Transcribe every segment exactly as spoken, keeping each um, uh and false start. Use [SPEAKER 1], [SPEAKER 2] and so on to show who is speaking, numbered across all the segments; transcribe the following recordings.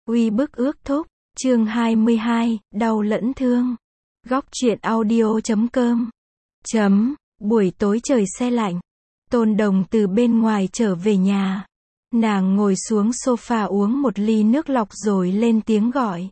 [SPEAKER 1] Uy bức ước thúc, chương hai mươi hai, đau lẫn thương. Góc truyện audio chấm com. Chấm, buổi tối trời se lạnh. Tôn Đồng từ bên ngoài trở về nhà. Nàng ngồi xuống sofa uống một ly nước lọc rồi lên tiếng gọi.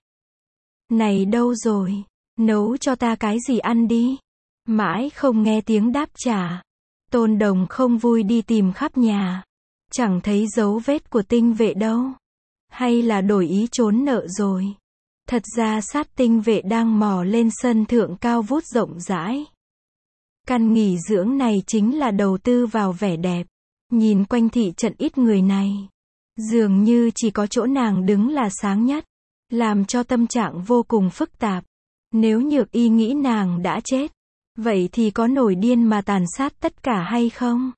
[SPEAKER 1] Này đâu rồi? Nấu cho ta cái gì ăn đi. Mãi không nghe tiếng đáp trả. Tôn Đồng không vui đi tìm khắp nhà. Chẳng thấy dấu vết của tinh vệ đâu. Hay là đổi ý trốn nợ rồi. Thật ra sát tinh vệ đang mò lên sân thượng cao vút rộng rãi. Căn nghỉ dưỡng này chính là đầu tư vào vẻ đẹp. Nhìn quanh thị trận ít người này. Dường như chỉ có chỗ nàng đứng là sáng nhất. Làm cho tâm trạng vô cùng phức tạp. Nếu Nhược Y nghĩ nàng đã chết. Vậy thì có nổi điên mà tàn sát tất cả hay không?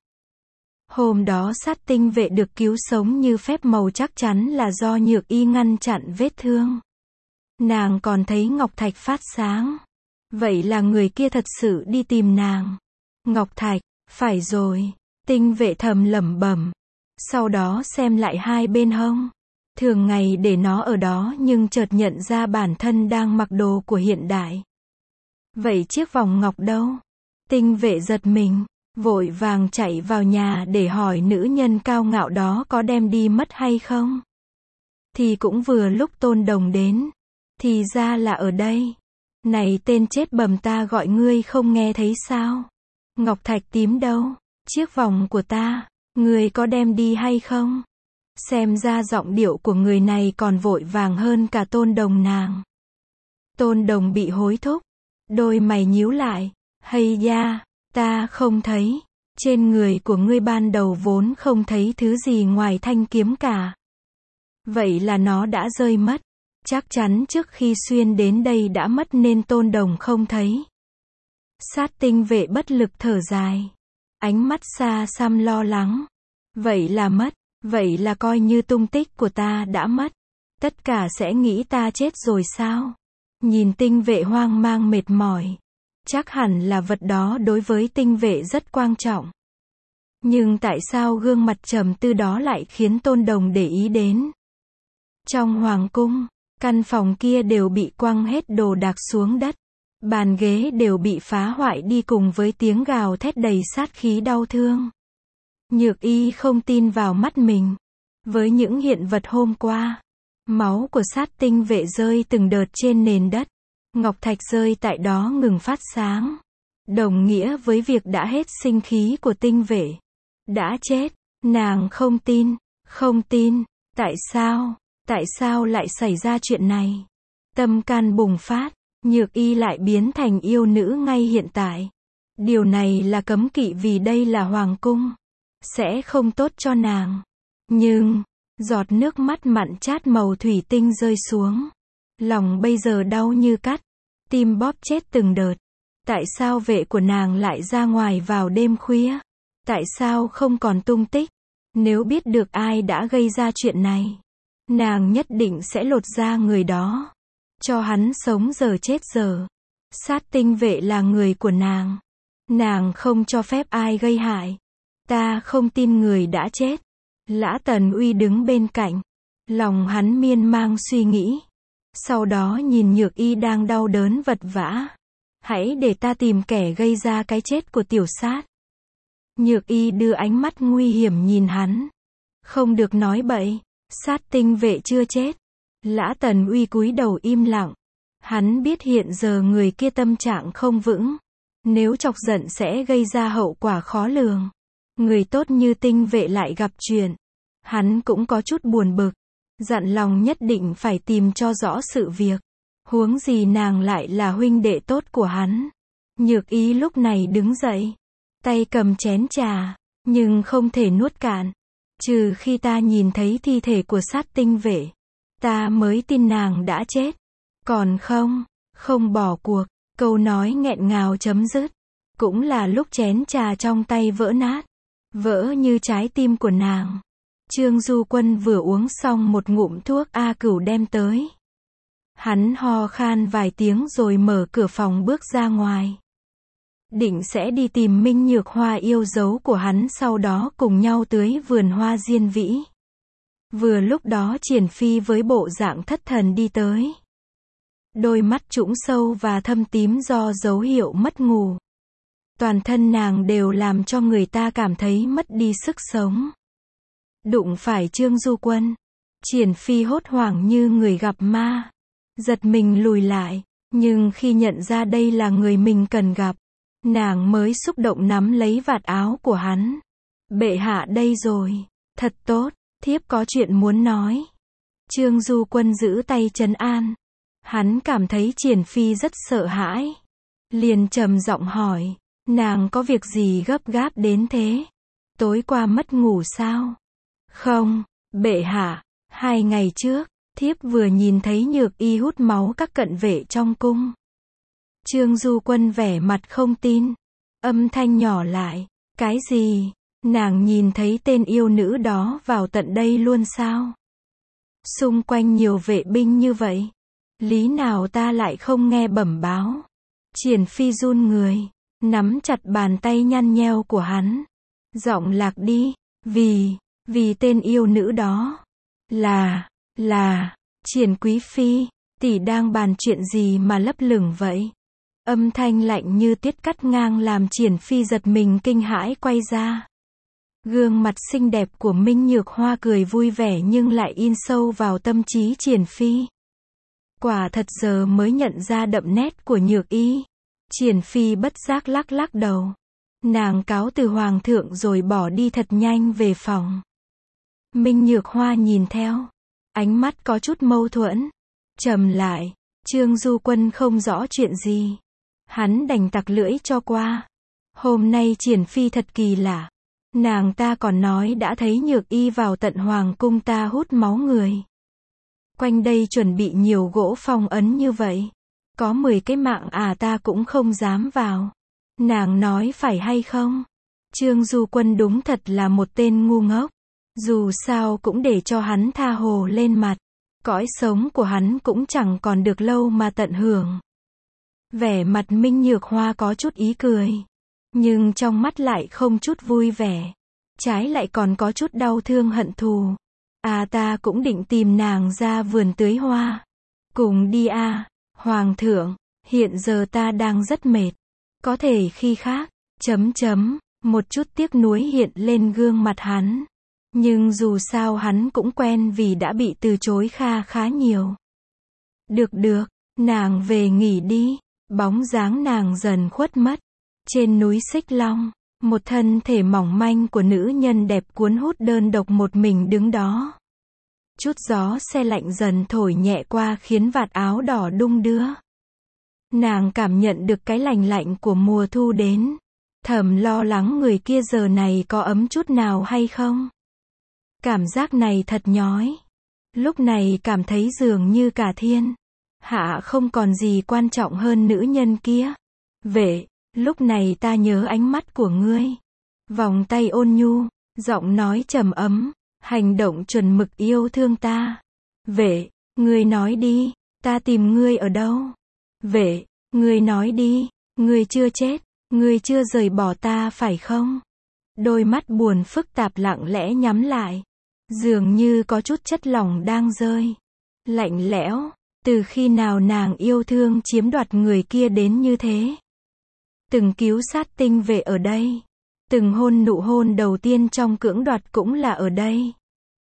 [SPEAKER 1] Hôm đó sát tinh vệ được cứu sống như phép màu chắc chắn là do Nhược Y ngăn chặn vết thương. Nàng còn thấy ngọc thạch phát sáng. Vậy là người kia thật sự đi tìm nàng. Ngọc thạch, phải rồi. Tinh vệ thầm lẩm bẩm. Sau đó xem lại hai bên hông. Thường ngày để nó ở đó nhưng chợt nhận ra bản thân đang mặc đồ của hiện đại. Vậy chiếc vòng ngọc đâu? Tinh vệ giật mình. Vội vàng chạy vào nhà để hỏi nữ nhân cao ngạo đó có đem đi mất hay không. Thì cũng vừa lúc Tôn Đồng đến. Thì ra là ở đây. Này tên chết bầm, ta gọi ngươi không nghe thấy sao? Ngọc thạch tím đâu? Chiếc vòng của ta, ngươi có đem đi hay không? Xem ra giọng điệu của người này còn vội vàng hơn cả Tôn Đồng nàng. Tôn Đồng bị hối thúc. Đôi mày nhíu lại. Hay da. Ta không thấy. Trên người của ngươi ban đầu vốn không thấy thứ gì ngoài thanh kiếm cả. Vậy là nó đã rơi mất. Chắc chắn trước khi xuyên đến đây đã mất nên Tôn Đồng không thấy. Sát tinh vệ bất lực thở dài. Ánh mắt xa xăm lo lắng. Vậy là mất. Vậy là coi như tung tích của ta đã mất. Tất cả sẽ nghĩ ta chết rồi sao? Nhìn tinh vệ hoang mang mệt mỏi. Chắc hẳn là vật đó đối với tinh vệ rất quan trọng. Nhưng tại sao gương mặt trầm tư đó lại khiến Tôn Đồng để ý đến? Trong hoàng cung, căn phòng kia đều bị quăng hết đồ đạc xuống đất. Bàn ghế đều bị phá hoại đi cùng với tiếng gào thét đầy sát khí đau thương. Nhược Y không tin vào mắt mình. Với những hiện vật hôm qua, máu của sát tinh vệ rơi từng đợt trên nền đất. Ngọc thạch rơi tại đó ngừng phát sáng. Đồng nghĩa với việc đã hết sinh khí của tinh vệ. Đã chết. Nàng không tin. Không tin. Tại sao? Tại sao lại xảy ra chuyện này? Tâm can bùng phát. Nhược Y lại biến thành yêu nữ ngay hiện tại. Điều này là cấm kỵ vì đây là hoàng cung. Sẽ không tốt cho nàng. Nhưng, giọt nước mắt mặn chát màu thủy tinh rơi xuống. Lòng bây giờ đau như cắt. Tim bóp chết từng đợt. Tại sao vệ của nàng lại ra ngoài vào đêm khuya? Tại sao không còn tung tích? Nếu biết được ai đã gây ra chuyện này, nàng nhất định sẽ lột da người đó. Cho hắn sống giờ chết giờ. Sát tinh vệ là người của nàng. Nàng không cho phép ai gây hại. Ta không tin người đã chết. Lã Tần Uy đứng bên cạnh. Lòng hắn miên man suy nghĩ. Sau đó nhìn Nhược Y đang đau đớn vật vã. Hãy để ta tìm kẻ gây ra cái chết của tiểu sát. Nhược Y đưa ánh mắt nguy hiểm nhìn hắn. Không được nói bậy. Sát tinh vệ chưa chết. Lã Tần Uy cúi đầu im lặng. Hắn biết hiện giờ người kia tâm trạng không vững. Nếu chọc giận sẽ gây ra hậu quả khó lường. Người tốt như tinh vệ lại gặp chuyện. Hắn cũng có chút buồn bực. Dặn lòng nhất định phải tìm cho rõ sự việc. Huống gì nàng lại là huynh đệ tốt của hắn. Nhược Y lúc này đứng dậy. Tay cầm chén trà. Nhưng không thể nuốt cạn. Trừ khi ta nhìn thấy thi thể của sát tinh vệ. Ta mới tin nàng đã chết. Còn không, không bỏ cuộc. Câu nói nghẹn ngào chấm dứt. Cũng là lúc chén trà trong tay vỡ nát. Vỡ như trái tim của nàng. Trương Du Quân vừa uống xong một ngụm thuốc A Cửu đem tới. Hắn ho khan vài tiếng rồi mở cửa phòng bước ra ngoài. Định sẽ đi tìm Minh Nhược Hoa yêu dấu của hắn, sau đó cùng nhau tưới vườn hoa diên vĩ. Vừa lúc đó Triển Phi với bộ dạng thất thần đi tới. Đôi mắt trũng sâu và thâm tím do dấu hiệu mất ngủ. Toàn thân nàng đều làm cho người ta cảm thấy mất đi sức sống. Đụng phải Trương Du Quân. Triển Phi hốt hoảng như người gặp ma. Giật mình lùi lại. Nhưng khi nhận ra đây là người mình cần gặp, nàng mới xúc động nắm lấy vạt áo của hắn. Bệ hạ đây rồi. Thật tốt, thiếp có chuyện muốn nói. Trương Du Quân giữ tay trấn an. Hắn cảm thấy Triển Phi rất sợ hãi. Liền trầm giọng hỏi, nàng có việc gì gấp gáp đến thế? Tối qua mất ngủ sao? Không, bệ hạ, hai ngày trước, thiếp vừa nhìn thấy Nhược Y hút máu các cận vệ trong cung. Trương Du Quân vẻ mặt không tin. Âm thanh nhỏ lại, cái gì? Nàng nhìn thấy tên yêu nữ đó vào tận đây luôn sao? Xung quanh nhiều vệ binh như vậy, lý nào ta lại không nghe bẩm báo? Triển Phi run người, nắm chặt bàn tay nhăn nheo của hắn. Giọng lạc đi, vì, vì tên yêu nữ đó. Là, là, Triển Quý Phi, tỷ đang bàn chuyện gì mà lấp lửng vậy? Âm thanh lạnh như tiết cắt ngang làm Triển Phi giật mình kinh hãi quay ra. Gương mặt xinh đẹp của Minh Nhược Hoa cười vui vẻ nhưng lại in sâu vào tâm trí Triển Phi. Quả thật giờ mới nhận ra đậm nét của Nhược Y. Triển Phi bất giác lắc lắc đầu. Nàng cáo từ hoàng thượng rồi bỏ đi thật nhanh về phòng. Minh Nhược Hoa nhìn theo. Ánh mắt có chút mâu thuẫn. Trầm lại. Trương Du Quân không rõ chuyện gì. Hắn đành tặc lưỡi cho qua. Hôm nay Triển Phi thật kỳ lạ. Nàng ta còn nói đã thấy Nhược Y vào tận hoàng cung ta hút máu người. Quanh đây chuẩn bị nhiều gỗ phong ấn như vậy. Có mười cái mạng à ta cũng không dám vào. Nàng nói phải hay không? Trương Du Quân đúng thật là một tên ngu ngốc. Dù sao cũng để cho hắn tha hồ lên mặt. Cõi sống của hắn cũng chẳng còn được lâu mà tận hưởng. Vẻ mặt Minh Nhược Hoa có chút ý cười. Nhưng trong mắt lại không chút vui vẻ. Trái lại còn có chút đau thương hận thù. À ta cũng định tìm nàng ra vườn tưới hoa. Cùng đi à, hoàng thượng, hiện giờ ta đang rất mệt. Có thể khi khác, chấm chấm, một chút tiếc nuối hiện lên gương mặt hắn. Nhưng dù sao hắn cũng quen vì đã bị từ chối kha khá nhiều. Được được, nàng về nghỉ đi. Bóng dáng nàng dần khuất mất. Trên núi Xích Long, một thân thể mỏng manh của nữ nhân đẹp cuốn hút đơn độc một mình đứng đó. Chút gió se lạnh dần thổi nhẹ qua khiến vạt áo đỏ đung đưa. Nàng cảm nhận được cái lành lạnh của mùa thu đến. Thầm lo lắng người kia giờ này có ấm chút nào hay không. Cảm giác này thật nhói. Lúc này cảm thấy dường như cả thiên hạ không còn gì quan trọng hơn nữ nhân kia. Vệ, lúc này ta nhớ ánh mắt của ngươi. Vòng tay ôn nhu, giọng nói trầm ấm, hành động chuẩn mực yêu thương ta. Vệ, ngươi nói đi, ta tìm ngươi ở đâu? Vệ, ngươi nói đi, ngươi chưa chết, ngươi chưa rời bỏ ta phải không? Đôi mắt buồn phức tạp lặng lẽ nhắm lại. Dường như có chút chất lỏng đang rơi. Lạnh lẽo, từ khi nào nàng yêu thương chiếm đoạt người kia đến như thế? Từng cứu sát tinh vệ ở đây. Từng hôn nụ hôn đầu tiên trong cưỡng đoạt cũng là ở đây.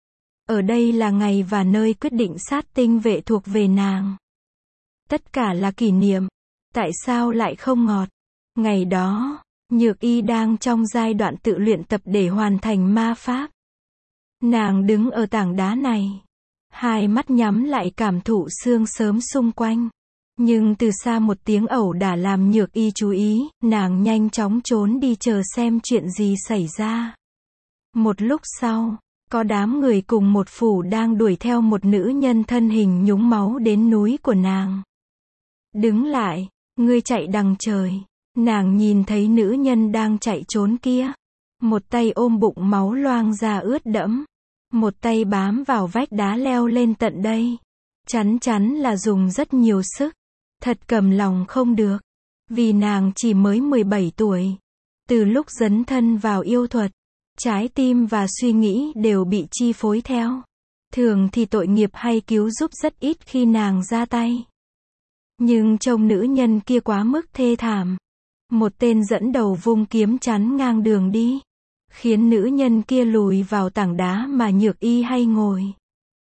[SPEAKER 1] Ở đây là ngày và nơi quyết định sát tinh vệ thuộc về nàng. Tất cả là kỷ niệm. Tại sao lại không ngọt? Ngày đó, Nhược Y đang trong giai đoạn tự luyện tập để hoàn thành ma pháp. Nàng đứng ở tảng đá này. Hai mắt nhắm lại cảm thụ sương sớm xung quanh. Nhưng từ xa một tiếng ẩu đả làm Nhược Y chú ý, nàng nhanh chóng trốn đi chờ xem chuyện gì xảy ra. Một lúc sau, có đám người cùng một phủ đang đuổi theo một nữ nhân thân hình nhúng máu đến núi của nàng. Đứng lại, ngươi chạy đằng trời. Nàng nhìn thấy nữ nhân đang chạy trốn kia. Một tay ôm bụng máu loang ra ướt đẫm. Một tay bám vào vách đá leo lên tận đây. Chắn chắn là dùng rất nhiều sức. Thật cầm lòng không được. Vì nàng chỉ mới mười bảy tuổi. Từ lúc dấn thân vào yêu thuật, trái tim và suy nghĩ đều bị chi phối theo. Thường thì tội nghiệp hay cứu giúp rất ít khi nàng ra tay. Nhưng trông nữ nhân kia quá mức thê thảm. Một tên dẫn đầu vung kiếm chắn ngang đường đi, khiến nữ nhân kia lùi vào tảng đá mà Nhược Y hay ngồi.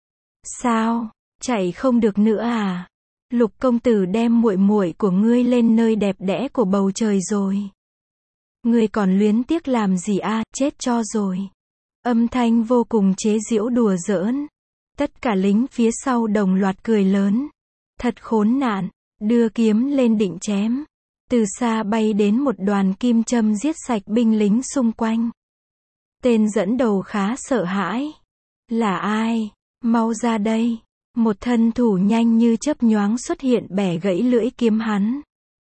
[SPEAKER 1] Sao, chạy không được nữa à? Lục công tử đem muội muội của ngươi lên nơi đẹp đẽ của bầu trời rồi. Ngươi còn luyến tiếc làm gì a, à, chết cho rồi. Âm thanh vô cùng chế giễu đùa giỡn. Tất cả lính phía sau đồng loạt cười lớn. Thật khốn nạn, đưa kiếm lên định chém. Từ xa bay đến một đoàn kim châm giết sạch binh lính xung quanh. Tên dẫn đầu khá sợ hãi. Là ai? Mau ra đây. Một thân thủ nhanh như chớp nhoáng xuất hiện bẻ gãy lưỡi kiếm hắn.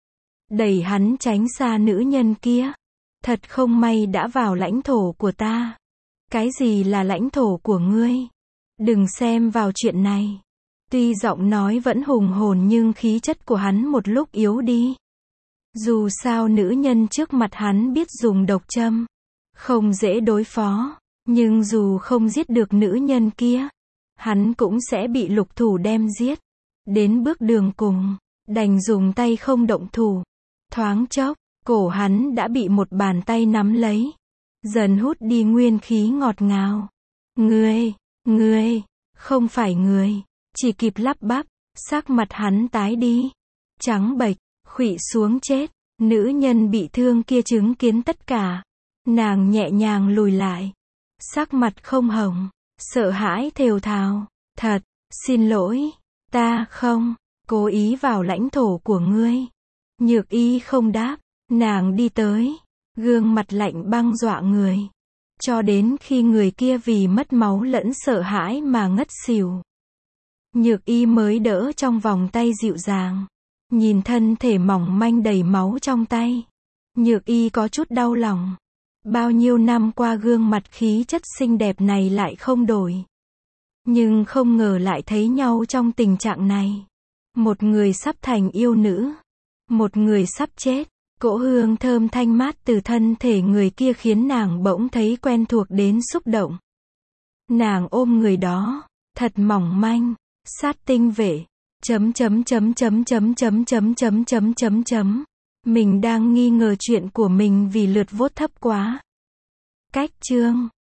[SPEAKER 1] Đẩy hắn tránh xa nữ nhân kia. Thật không may đã vào lãnh thổ của ta. Cái gì là lãnh thổ của ngươi? Đừng xem vào chuyện này. Tuy giọng nói vẫn hùng hồn nhưng khí chất của hắn một lúc yếu đi. Dù sao nữ nhân trước mặt hắn biết dùng độc châm. Không dễ đối phó. Nhưng dù không giết được nữ nhân kia, hắn cũng sẽ bị lục thủ đem giết. Đến bước đường cùng, đành dùng tay không động thủ. Thoáng chốc, cổ hắn đã bị một bàn tay nắm lấy. Dần hút đi nguyên khí ngọt ngào. Ngươi, ngươi, không phải người. Chỉ kịp lắp bắp, sắc mặt hắn tái đi. Trắng bệch, khuỵu xuống chết. Nữ nhân bị thương kia chứng kiến tất cả. Nàng nhẹ nhàng lùi lại. Sắc mặt không hồng, sợ hãi thều thào. Thật, xin lỗi, ta không, cố ý vào lãnh thổ của ngươi. Nhược Y không đáp, nàng đi tới. Gương mặt lạnh băng dọa người. Cho đến khi người kia vì mất máu lẫn sợ hãi mà ngất xỉu. Nhược Y mới đỡ trong vòng tay dịu dàng. Nhìn thân thể mỏng manh đầy máu trong tay. Nhược Y có chút đau lòng. Bao nhiêu năm qua gương mặt khí chất xinh đẹp này lại không đổi. Nhưng không ngờ lại thấy nhau trong tình trạng này. Một người sắp thành yêu nữ. Một người sắp chết. Cỗ hương thơm thanh mát từ thân thể người kia khiến nàng bỗng thấy quen thuộc đến xúc động. Nàng ôm người đó. Thật mỏng manh. Sát tinh vệ. Chấm chấm chấm chấm chấm chấm chấm chấm chấm chấm chấm. Mình đang nghi ngờ chuyện của mình vì lượt vote thấp quá. Cách chương